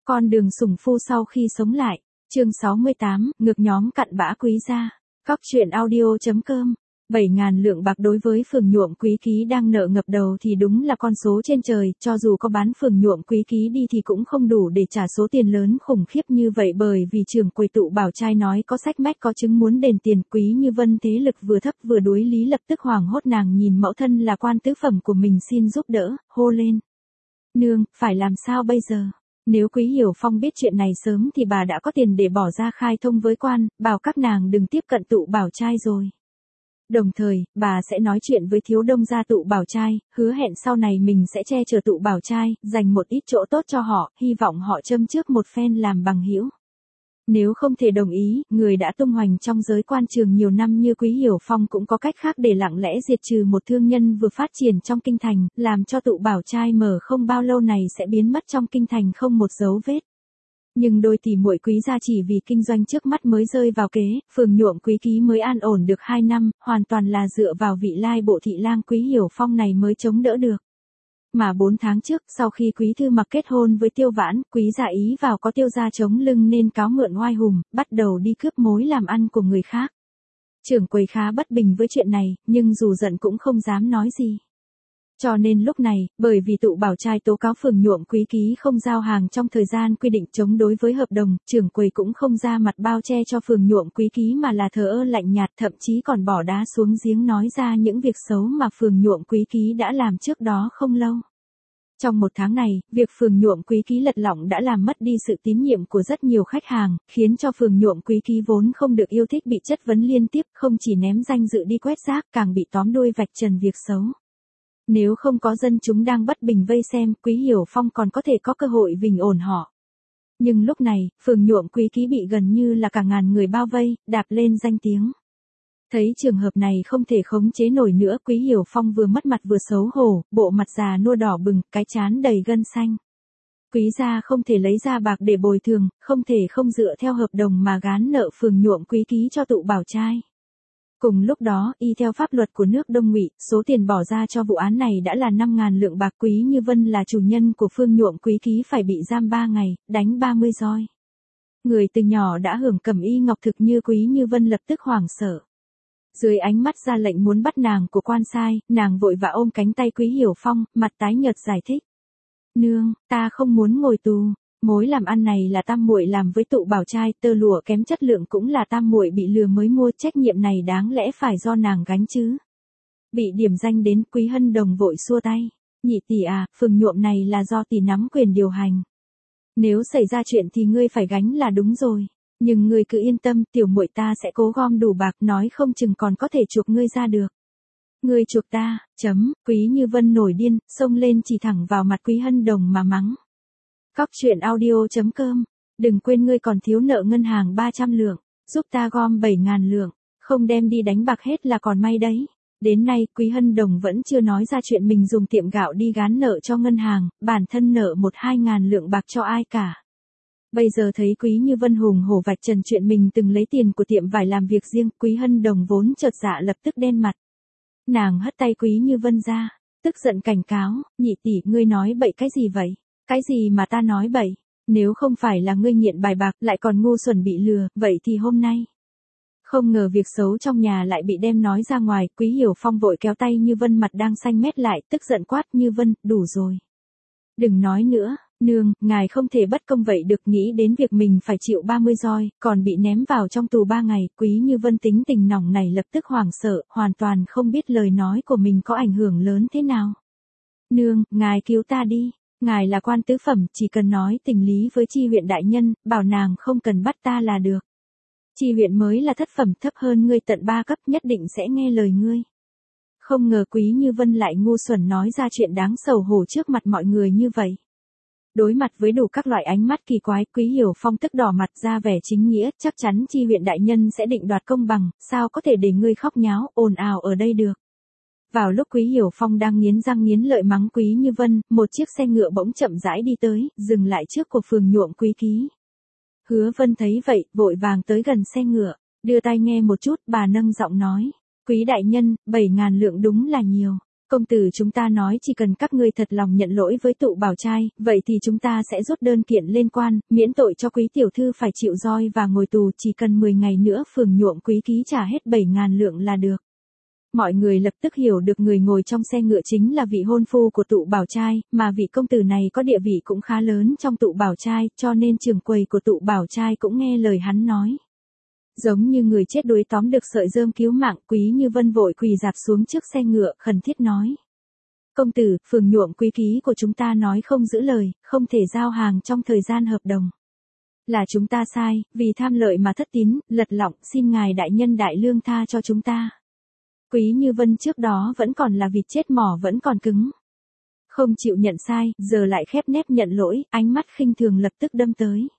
Con đường sủng phu sau khi sống lại. Chương 68, ngược nhóm cặn bã quý gia. Cóc truyện audio.com. 7.000 lượng bạc đối với phường nhuộm quý ký đang nợ ngập đầu thì đúng là con số trên trời, cho dù có bán phường nhuộm quý ký đi thì cũng không đủ để trả số tiền lớn khủng khiếp như vậy, bởi vì trưởng quầy tụ bảo trai nói có sách mách có chứng muốn đền tiền. Quý Như Vân thế lực vừa thấp vừa đuối lý, lập tức hoảng hốt, nàng nhìn mẫu thân là quan tứ phẩm của mình xin giúp đỡ, hô lên: "Nương, phải làm sao bây giờ?" Nếu Quý Hiểu Phong biết chuyện này sớm thì bà đã có tiền để bỏ ra khai thông với quan, bảo các nàng đừng tiếp cận tụ bảo trai rồi. Đồng thời, bà sẽ nói chuyện với thiếu đông gia tụ bảo trai, hứa hẹn sau này mình sẽ che chở tụ bảo trai, dành một ít chỗ tốt cho họ, hy vọng họ châm trước một phen làm bằng hữu. Nếu không thể đồng ý, người đã tung hoành trong giới quan trường nhiều năm như Quý Hiểu Phong cũng có cách khác để lặng lẽ diệt trừ một thương nhân vừa phát triển trong kinh thành, làm cho tụ bảo trai mở không bao lâu này sẽ biến mất trong kinh thành không một dấu vết. Nhưng đôi tỷ muội Quý gia chỉ vì kinh doanh trước mắt mới rơi vào kế, phường nhuộm quý ký mới an ổn được 2 năm, hoàn toàn là dựa vào vị lai bộ thị lang Quý Hiểu Phong này mới chống đỡ được. Mà 4 tháng trước, sau khi Quý Thư Mặc kết hôn với Tiêu Vãn, Quý gia ý vào có Tiêu gia chống lưng nên cáo mượn oai hùng, bắt đầu đi cướp mối làm ăn của người khác. Trưởng quầy khá bất bình với chuyện này, nhưng dù giận cũng không dám nói gì. Cho nên lúc này, bởi vì tụ bảo trai tố cáo phường nhuộm quý ký không giao hàng trong thời gian quy định chống đối với hợp đồng, trưởng quầy cũng không ra mặt bao che cho phường nhuộm quý ký mà là thờ ơ lạnh nhạt, thậm chí còn bỏ đá xuống giếng nói ra những việc xấu mà phường nhuộm quý ký đã làm trước đó không lâu. Trong 1 tháng này, việc phường nhuộm quý ký lật lọng đã làm mất đi sự tín nhiệm của rất nhiều khách hàng, khiến cho phường nhuộm quý ký vốn không được yêu thích bị chất vấn liên tiếp, không chỉ ném danh dự đi quét rác, càng bị tóm đuôi vạch trần việc xấu. Nếu không có dân chúng đang bất bình vây xem, Quý Hiểu Phong còn có thể có cơ hội bình ổn họ. Nhưng lúc này, phường nhuộm quý ký bị gần như là cả ngàn người bao vây, đạp lên danh tiếng. Thấy trường hợp này không thể khống chế nổi nữa, Quý Hiểu Phong vừa mất mặt vừa xấu hổ, bộ mặt già nua đỏ bừng, cái trán đầy gân xanh. Quý gia không thể lấy ra bạc để bồi thường, không thể không dựa theo hợp đồng mà gán nợ phường nhuộm quý ký cho tụ bảo trai. Cùng lúc đó, y theo pháp luật của nước Đông Ngụy, số tiền bỏ ra cho vụ án này đã là 5.000 lượng bạc. Quý Như Vân là chủ nhân của phường nhuộm quý ký phải bị giam 3 ngày, đánh 30 roi. Người từ nhỏ đã hưởng cẩm y ngọc thực như Quý Như Vân lập tức hoảng sợ. Dưới ánh mắt ra lệnh muốn bắt nàng của quan sai, nàng vội vã ôm cánh tay Quý Hiểu Phong, mặt tái nhợt giải thích: "Nương, ta không muốn ngồi tù. Mối làm ăn này là tam muội làm với tụ bảo trai, tơ lụa kém chất lượng cũng là tam muội bị lừa mới mua, trách nhiệm này đáng lẽ phải do nàng gánh chứ." Bị điểm danh đến, Quý Hân Đồng vội xua tay: "Nhị tỷ à, phường nhuộm này là do tỷ nắm quyền điều hành. Nếu xảy ra chuyện thì ngươi phải gánh là đúng rồi. Nhưng ngươi cứ yên tâm, tiểu muội ta sẽ cố gom đủ bạc, nói không chừng còn có thể chuộc ngươi ra được." "Ngươi chuộc ta?" Quý Như Vân nổi điên, xông lên chỉ thẳng vào mặt Quý Hân Đồng mà mắng. Cóc truyện audio.com. Đừng quên ngươi còn thiếu nợ ngân hàng 300 lượng, giúp ta gom 7.000 lượng, không đem đi đánh bạc hết là còn may đấy. Đến nay, Quý Hân Đồng vẫn chưa nói ra chuyện mình dùng tiệm gạo đi gán nợ cho ngân hàng, bản thân nợ 1-2 ngàn lượng bạc cho ai cả. Bây giờ thấy Quý Như Vân hùng hổ vạch trần chuyện mình từng lấy tiền của tiệm vải làm việc riêng, Quý Hân Đồng vốn chột dạ lập tức đen mặt. Nàng hất tay Quý Như Vân ra, tức giận cảnh cáo: "Nhị tỷ, ngươi nói bậy cái gì vậy?" "Cái gì mà ta nói bậy? Nếu không phải là ngươi nghiện bài bạc lại còn ngu xuẩn bị lừa, vậy thì hôm nay." Không ngờ việc xấu trong nhà lại bị đem nói ra ngoài, Quý Hiểu Phong vội kéo tay Như Vân mặt đang xanh mét lại, tức giận quát: "Như Vân, đủ rồi. Đừng nói nữa, nương, ngài không thể bất công vậy được." Nghĩ đến việc mình phải chịu 30 roi, còn bị ném vào trong tù 3 ngày, Quý Như Vân tính tình nóng này lập tức hoảng sợ, hoàn toàn không biết lời nói của mình có ảnh hưởng lớn thế nào. "Nương, ngài cứu ta đi. Ngài là quan tứ phẩm, chỉ cần nói tình lý với Chi huyện đại nhân, bảo nàng không cần bắt ta là được. Chi huyện mới là thất phẩm, thấp hơn ngươi tận 3 cấp, nhất định sẽ nghe lời ngươi." Không ngờ Quý Như Vân lại ngu xuẩn nói ra chuyện đáng xấu hổ trước mặt mọi người như vậy. Đối mặt với đủ các loại ánh mắt kỳ quái, Quý Hiểu Phong tức đỏ mặt ra vẻ chính nghĩa: "Chắc chắn Chi huyện đại nhân sẽ định đoạt công bằng, sao có thể để ngươi khóc nháo, ồn ào ở đây được." Vào lúc Quý Hiểu Phong đang nghiến răng nghiến lợi mắng Quý Như Vân, một chiếc xe ngựa bỗng chậm rãi đi tới, dừng lại trước của phường nhuộm quý ký. Hứa Vân thấy vậy, vội vàng tới gần xe ngựa, đưa tai nghe một chút, bà nâng giọng nói: "Quý đại nhân, 7.000 lượng đúng là nhiều. Công tử chúng ta nói chỉ cần các ngươi thật lòng nhận lỗi với tụ bảo trai, vậy thì chúng ta sẽ rút đơn kiện lên quan, miễn tội cho quý tiểu thư phải chịu roi và ngồi tù, chỉ cần 10 ngày nữa phường nhuộm quý ký trả hết 7.000 lượng là được. Mọi người lập tức hiểu được người ngồi trong xe ngựa chính là vị hôn phu của tụ bảo trai, mà vị công tử này có địa vị cũng khá lớn trong tụ bảo trai, cho nên trưởng quầy của tụ bảo trai cũng nghe lời hắn nói. Giống như người chết đuối tóm được sợi rơm cứu mạng, Quý Như Vân vội quỳ rạp xuống trước xe ngựa, khẩn thiết nói. Công tử, phường nhuộm quý ký của chúng ta nói không giữ lời, không thể giao hàng trong thời gian hợp đồng. Là chúng ta sai, vì tham lợi mà thất tín, lật lọng, xin ngài đại nhân đại lương tha cho chúng ta. Quý Như Vân trước đó vẫn còn là vịt chết mỏ vẫn còn cứng. Không chịu nhận sai, giờ lại khép nép nhận lỗi, ánh mắt khinh thường lập tức đâm tới.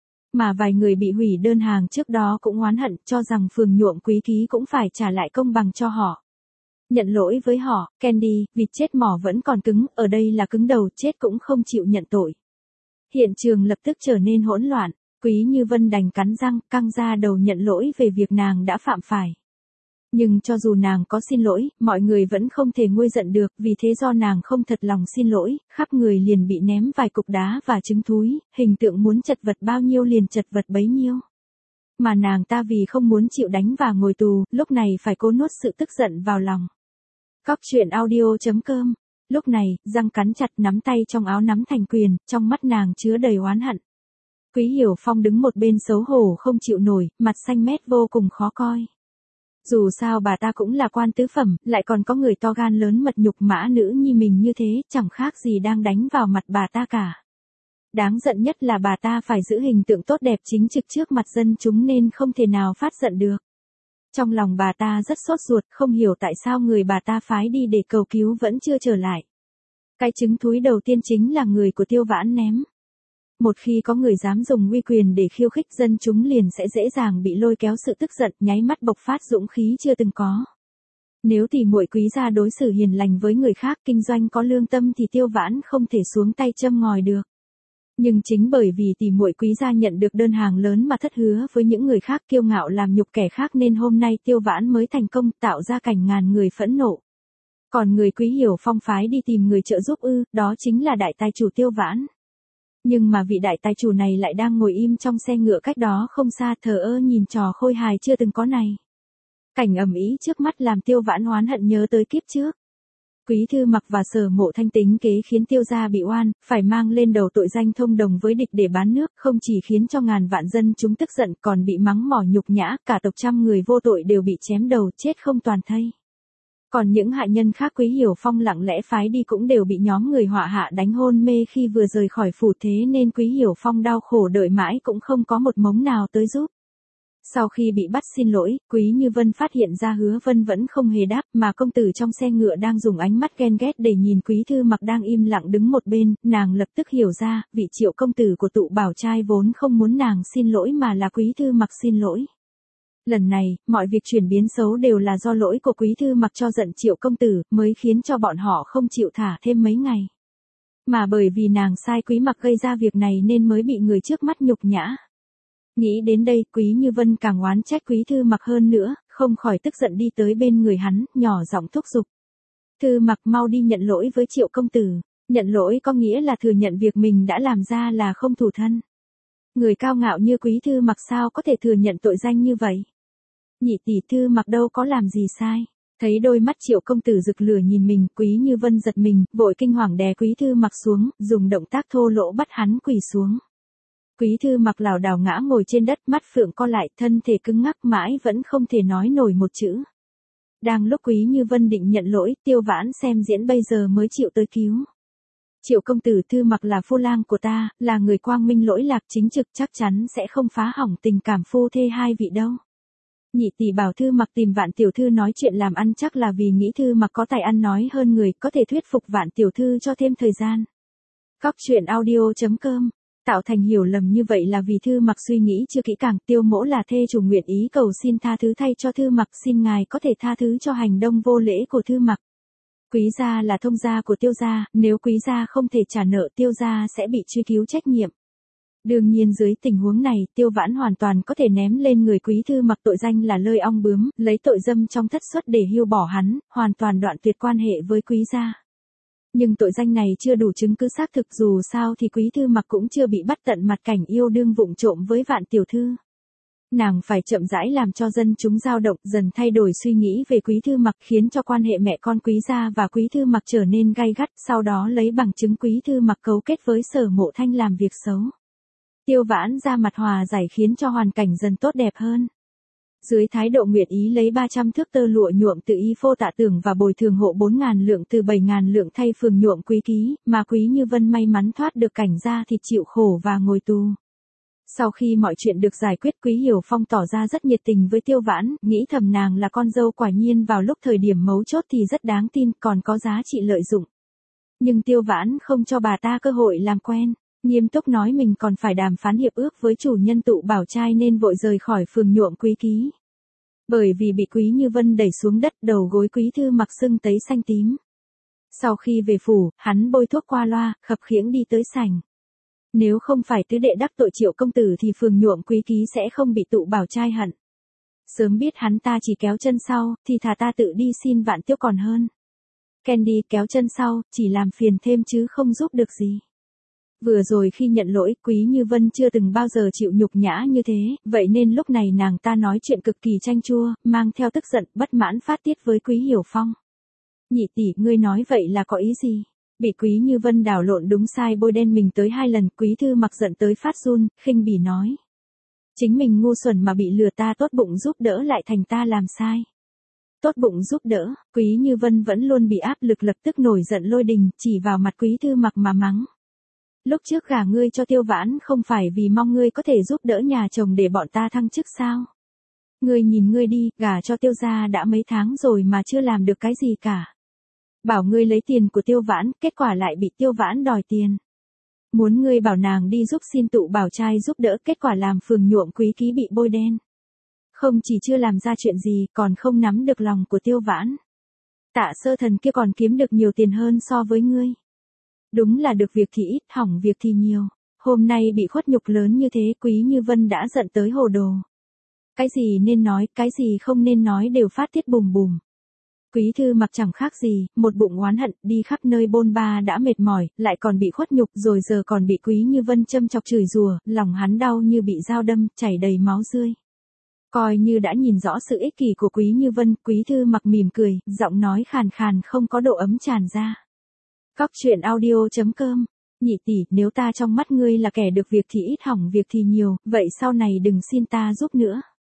Mà vài người bị hủy đơn hàng trước đó cũng oán hận, cho rằng phường nhuộm quý ký cũng phải trả lại công bằng cho họ. Nhận lỗi với họ, Candy, vịt chết mỏ vẫn còn cứng, ở đây là cứng đầu, chết cũng không chịu nhận tội. Hiện trường lập tức trở nên hỗn loạn, Quý Như Vân đành cắn răng, căng ra đầu nhận lỗi về việc nàng đã phạm phải. Nhưng cho dù nàng có xin lỗi, mọi người vẫn không thể nguôi giận được, vì thế do nàng không thật lòng xin lỗi, khắp người liền bị ném vài cục đá và trứng thúi, hình tượng muốn chật vật bao nhiêu liền chật vật bấy nhiêu. Mà nàng ta vì không muốn chịu đánh và ngồi tù, lúc này phải cố nuốt sự tức giận vào lòng. Cóc truyện audio.com. Lúc này, răng cắn chặt nắm tay trong áo nắm thành quyền, trong mắt nàng chứa đầy oán hận. Quý Hiểu Phong đứng một bên xấu hổ không chịu nổi, mặt xanh mét vô cùng khó coi. Dù sao bà ta cũng là quan tứ phẩm, lại còn có người to gan lớn mật nhục mã nữ nhi mình như thế, chẳng khác gì đang đánh vào mặt bà ta cả. Đáng giận nhất là bà ta phải giữ hình tượng tốt đẹp chính trực trước mặt dân chúng nên không thể nào phát giận được. Trong lòng bà ta rất sốt ruột, không hiểu tại sao người bà ta phái đi để cầu cứu vẫn chưa trở lại. Cái trứng thúi đầu tiên chính là người của Tiêu Vãn ném. Một khi có người dám dùng uy quyền để khiêu khích dân chúng liền sẽ dễ dàng bị lôi kéo sự tức giận, nháy mắt bộc phát dũng khí chưa từng có. Nếu tỷ muội Quý gia đối xử hiền lành với người khác, kinh doanh có lương tâm thì Tiêu Vãn không thể xuống tay châm ngòi được. Nhưng chính bởi vì tỷ muội Quý gia nhận được đơn hàng lớn mà thất hứa với những người khác, kiêu ngạo làm nhục kẻ khác nên hôm nay Tiêu Vãn mới thành công tạo ra cảnh ngàn người phẫn nộ. Còn người Quý Hiểu Phong phái đi tìm người trợ giúp đó chính là đại tài chủ Tiêu Vãn. Nhưng mà vị đại tài chủ này lại đang ngồi im trong xe ngựa cách đó không xa, thờ ơ nhìn trò khôi hài chưa từng có này. Cảnh ầm ĩ trước mắt làm Tiêu Vãn oán hận nhớ tới kiếp trước. Quý Thư Mặc và Sở Mộ Thanh tính kế khiến Tiêu gia bị oan, phải mang lên đầu tội danh thông đồng với địch để bán nước, không chỉ khiến cho ngàn vạn dân chúng tức giận còn bị mắng mỏ nhục nhã, cả tộc trăm người vô tội đều bị chém đầu chết không toàn thây. Còn những hại nhân khác Quý Hiểu Phong lặng lẽ phái đi cũng đều bị nhóm người họa hạ đánh hôn mê khi vừa rời khỏi phủ, thế nên Quý Hiểu Phong đau khổ đợi mãi cũng không có một mống nào tới giúp. Sau khi bị bắt xin lỗi, Quý Như Vân phát hiện ra Hứa Vân vẫn không hề đáp, mà công tử trong xe ngựa đang dùng ánh mắt ghen ghét để nhìn Quý Thư Mặc đang im lặng đứng một bên, nàng lập tức hiểu ra, vị Triệu công tử của tụ bảo trai vốn không muốn nàng xin lỗi mà là Quý Thư Mặc xin lỗi. Lần này, mọi việc chuyển biến xấu đều là do lỗi của Quý Thư Mặc cho giận Triệu công tử, mới khiến cho bọn họ không chịu thả thêm mấy ngày. Mà bởi vì nàng sai Quý Mặc gây ra việc này nên mới bị người trước mắt nhục nhã. Nghĩ đến đây, Quý Như Vân càng oán trách Quý Thư Mặc hơn nữa, không khỏi tức giận đi tới bên người hắn, nhỏ giọng thúc giục. Thư Mặc mau đi nhận lỗi với Triệu công tử. Nhận lỗi có nghĩa là thừa nhận việc mình đã làm ra là không thủ thân. Người cao ngạo như Quý Thư Mặc sao có thể thừa nhận tội danh như vậy? Nhị tỷ, Thư Mặc đâu có làm gì sai. Thấy đôi mắt Triệu công tử rực lửa nhìn mình, Quý Như Vân giật mình, vội kinh hoàng đè Quý Thư Mặc xuống, dùng động tác thô lỗ bắt hắn quỳ xuống. Quý Thư Mặc lảo đảo ngã ngồi trên đất, mắt phượng co lại, thân thể cứng ngắc mãi vẫn không thể nói nổi một chữ. Đang lúc Quý Như Vân định nhận lỗi, Tiêu Vãn xem diễn bây giờ mới chịu tới cứu. Triệu công tử, Thư Mặc là phu lang của ta, là người quang minh lỗi lạc chính trực, chắc chắn sẽ không phá hỏng tình cảm phu thê hai vị đâu. Nhị tỷ bảo Thư Mặc tìm Vạn tiểu thư nói chuyện làm ăn chắc là vì nghĩ Thư Mặc có tài ăn nói hơn người, có thể thuyết phục Vạn tiểu thư cho thêm thời gian. Cóc truyện audio.com. Tạo thành hiểu lầm như vậy là vì Thư Mặc suy nghĩ chưa kỹ càng, Tiêu mỗ là thê chủ nguyện ý cầu xin tha thứ thay cho Thư Mặc, xin ngài có thể tha thứ cho hành động vô lễ của Thư Mặc. Quý gia là thông gia của Tiêu gia, nếu Quý gia không thể trả nợ Tiêu gia sẽ bị truy cứu trách nhiệm. Đương nhiên dưới tình huống này, Tiêu Vãn hoàn toàn có thể ném lên người Quý Thư Mặc tội danh là lơi ong bướm, lấy tội dâm trong thất suất để hưu bỏ hắn, hoàn toàn đoạn tuyệt quan hệ với Quý gia. Nhưng tội danh này chưa đủ chứng cứ xác thực, dù sao thì Quý Thư Mặc cũng chưa bị bắt tận mặt cảnh yêu đương vụng trộm với Vạn tiểu thư. Nàng phải chậm rãi làm cho dân chúng dao động, dần thay đổi suy nghĩ về Quý Thư Mặc, khiến cho quan hệ mẹ con Quý gia và Quý Thư Mặc trở nên gay gắt, sau đó lấy bằng chứng Quý Thư Mặc cấu kết với Sở Mộ Thanh làm việc xấu. Tiêu Vãn ra mặt hòa giải khiến cho hoàn cảnh dần tốt đẹp hơn. Dưới thái độ nguyện ý lấy 300 thước tơ lụa nhuộm tự y phô Tạ Tưởng và bồi thường hộ 4.000 lượng từ 7.000 lượng thay phường nhuộm Quý ký, mà Quý Như Vân may mắn thoát được cảnh gia thịt chịu khổ và ngồi tù. Sau khi mọi chuyện được giải quyết, Quý Hiểu Phong tỏ ra rất nhiệt tình với Tiêu Vãn, nghĩ thầm nàng là con dâu quả nhiên vào lúc thời điểm mấu chốt thì rất đáng tin, còn có giá trị lợi dụng. Nhưng Tiêu Vãn không cho bà ta cơ hội làm quen, nghiêm túc nói mình còn phải đàm phán hiệp ước với chủ nhân Tụ Bảo trai nên vội rời khỏi phường nhuộm Quý ký. Bởi vì bị Quý Như Vân đẩy xuống đất, đầu gối Quý Thư Mặc sưng tấy xanh tím. Sau khi về phủ, hắn bôi thuốc qua loa, khập khiễng đi tới sảnh. Nếu không phải tứ đệ đắc tội Triệu công tử thì phường nhuộm Quý ký sẽ không bị Tụ Bảo trai hận. Sớm biết hắn ta chỉ kéo chân sau, thì thà ta tự đi xin Vạn Tiêu còn hơn. Candy kéo chân sau, chỉ làm phiền thêm chứ không giúp được gì. Vừa rồi khi nhận lỗi, Quý Như Vân chưa từng bao giờ chịu nhục nhã như thế, vậy nên lúc này nàng ta nói chuyện cực kỳ chanh chua, mang theo tức giận, bất mãn phát tiết với Quý Hiểu Phong. Nhị tỷ, ngươi nói vậy là có ý gì? Bị Quý Như Vân đảo lộn đúng sai bôi đen mình tới 2 lần, Quý Thư Mặc giận tới phát run, khinh bỉ nói. Chính mình ngu xuẩn mà bị lừa, ta tốt bụng giúp đỡ lại thành ta làm sai. Tốt bụng giúp đỡ, Quý Như Vân vẫn luôn bị áp lực, lập tức nổi giận lôi đình, chỉ vào mặt Quý Thư Mặc mà mắng. Lúc trước gả ngươi cho Tiêu Vãn không phải vì mong ngươi có thể giúp đỡ nhà chồng để bọn ta thăng chức sao? Ngươi nhìn ngươi đi, gả cho Tiêu gia đã mấy tháng rồi mà chưa làm được cái gì cả. Bảo ngươi lấy tiền của Tiêu Vãn, kết quả lại bị Tiêu Vãn đòi tiền. Muốn ngươi bảo nàng đi giúp xin Tụ Bảo trai giúp đỡ, kết quả làm phường nhuộm Quý ký bị bôi đen. Không chỉ chưa làm ra chuyện gì, còn không nắm được lòng của Tiêu Vãn. Tạ Sơ Thần kia còn kiếm được nhiều tiền hơn so với ngươi. Đúng là được việc thì ít, hỏng việc thì nhiều. Hôm nay bị khuất nhục lớn như thế, Quý Như Vân đã giận tới hồ đồ. Cái gì nên nói, cái gì không nên nói đều phát tiết bùm bùm. Quý Thư Mặc chẳng khác gì, một bụng oán hận, đi khắp nơi bôn ba đã mệt mỏi, lại còn bị khuất nhục, rồi giờ còn bị Quý Như Vân châm chọc chửi rủa, lòng hắn đau như bị dao đâm, chảy đầy máu rươi. Coi như đã nhìn rõ sự ích kỷ của Quý Như Vân, Quý Thư Mặc mỉm cười, giọng nói khàn khàn không có độ ấm tràn ra. Cóc truyện audio.com. Nhị tỷ, nếu ta trong mắt ngươi là kẻ được việc thì ít, hỏng việc thì nhiều, vậy sau này đừng xin ta giúp nữa.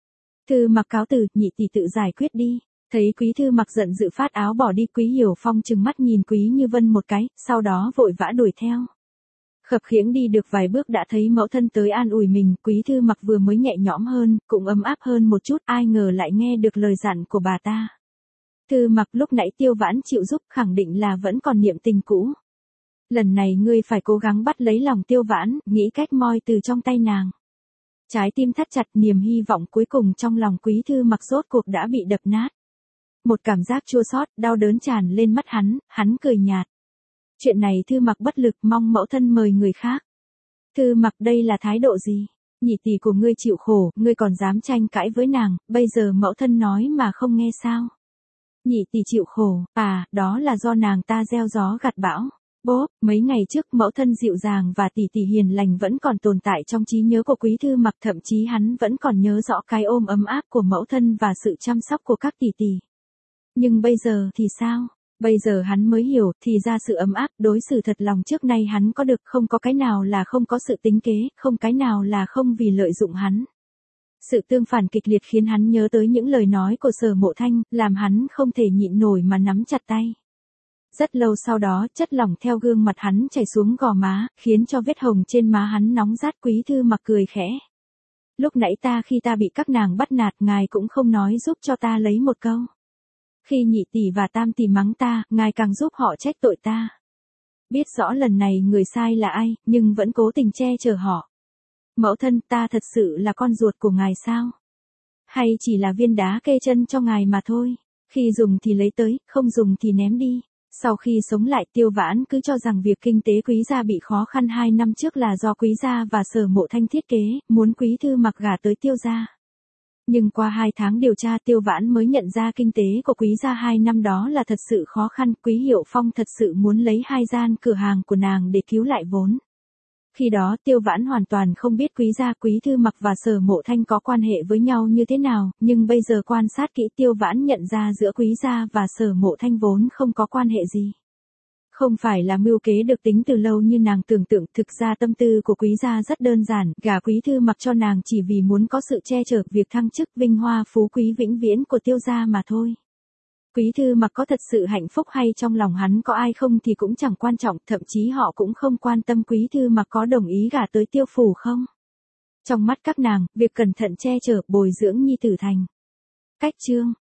Thư Mặc cáo từ, nhị tỷ tự giải quyết đi. Thấy Quý Thư Mặc giận dữ phát áo bỏ đi, Quý Hiểu Phong trừng mắt nhìn Quý Như Vân một cái, sau đó vội vã đuổi theo. Khập khiễng đi được vài bước đã thấy mẫu thân tới an ủi mình, Quý Thư Mặc vừa mới nhẹ nhõm hơn, cũng ấm áp hơn một chút, ai ngờ lại nghe được lời dặn của bà ta. Thư Mặc, lúc nãy Tiêu Vãn chịu giúp, khẳng định là vẫn còn niệm tình cũ. Lần này ngươi phải cố gắng bắt lấy lòng Tiêu Vãn, nghĩ cách moi từ trong tay nàng. Trái tim thắt chặt, niềm hy vọng cuối cùng trong lòng Quý Thư Mặc rốt cuộc đã bị đập nát. Một cảm giác chua xót, đau đớn tràn lên mắt hắn cười nhạt. Chuyện này Thư Mặc bất lực, mong mẫu thân mời người khác. Thư Mặc, đây là thái độ gì? Nhị tỷ của ngươi chịu khổ, ngươi còn dám tranh cãi với nàng, bây giờ mẫu thân nói mà không nghe sao? Nhị tỷ chịu khổ, à, đó là do nàng ta gieo gió gặt bão. Bố, mấy ngày trước mẫu thân dịu dàng và tỷ tỷ hiền lành vẫn còn tồn tại trong trí nhớ của Quý Thư Mặc, thậm chí hắn vẫn còn nhớ rõ cái ôm ấm áp của mẫu thân và sự chăm sóc của các tỷ tỷ. Nhưng bây giờ thì sao? Bây giờ hắn mới hiểu, thì ra sự ấm áp, đối xử thật lòng trước nay hắn có được, không có cái nào là không có sự tính kế, không cái nào là không vì lợi dụng hắn. Sự tương phản kịch liệt khiến hắn nhớ tới những lời nói của Sở Mộ Thanh, làm hắn không thể nhịn nổi mà nắm chặt tay. Rất lâu sau đó, chất lỏng theo gương mặt hắn chảy xuống gò má, khiến cho vết hồng trên má hắn nóng rát. Quý Thư Mặc cười khẽ. Lúc nãy khi ta bị các nàng bắt nạt, ngài cũng không nói giúp cho ta lấy một câu. Khi nhị tỷ và tam tỷ mắng ta, ngài càng giúp họ trách tội ta. Biết rõ lần này người sai là ai, nhưng vẫn cố tình che chở họ. Mẫu thân, ta thật sự là con ruột của ngài sao? Hay chỉ là viên đá kê chân cho ngài mà thôi? Khi dùng thì lấy tới, không dùng thì ném đi. Sau khi sống lại Tiêu Vãn cứ cho rằng việc kinh tế Quý gia bị khó khăn 2 năm trước là do Quý gia và Sở Mộ Thanh thiết kế, muốn Quý Thư Mặc gả tới Tiêu gia. Nhưng qua 2 tháng điều tra Tiêu Vãn mới nhận ra kinh tế của Quý gia 2 năm đó là thật sự khó khăn, Quý Hiệu Phong thật sự muốn lấy 2 gian cửa hàng của nàng để cứu lại vốn. Khi đó Tiêu Vãn hoàn toàn không biết Quý gia, Quý Thư Mặc và Sở Mộ Thanh có quan hệ với nhau như thế nào, nhưng bây giờ quan sát kỹ Tiêu Vãn nhận ra giữa Quý gia và Sở Mộ Thanh vốn không có quan hệ gì. Không phải là mưu kế được tính từ lâu như nàng tưởng tượng, thực ra tâm tư của Quý gia rất đơn giản, gả Quý Thư Mặc cho nàng chỉ vì muốn có sự che chở việc thăng chức vinh hoa phú quý vĩnh viễn của Tiêu gia mà thôi. Quý Thư Mặc có thật sự hạnh phúc hay trong lòng hắn có ai không thì cũng chẳng quan trọng, thậm chí họ cũng không quan tâm Quý Thư Mặc có đồng ý gả tới Tiêu phủ không. Trong mắt các nàng, việc cẩn thận che chở bồi dưỡng nhi tử thành cách chương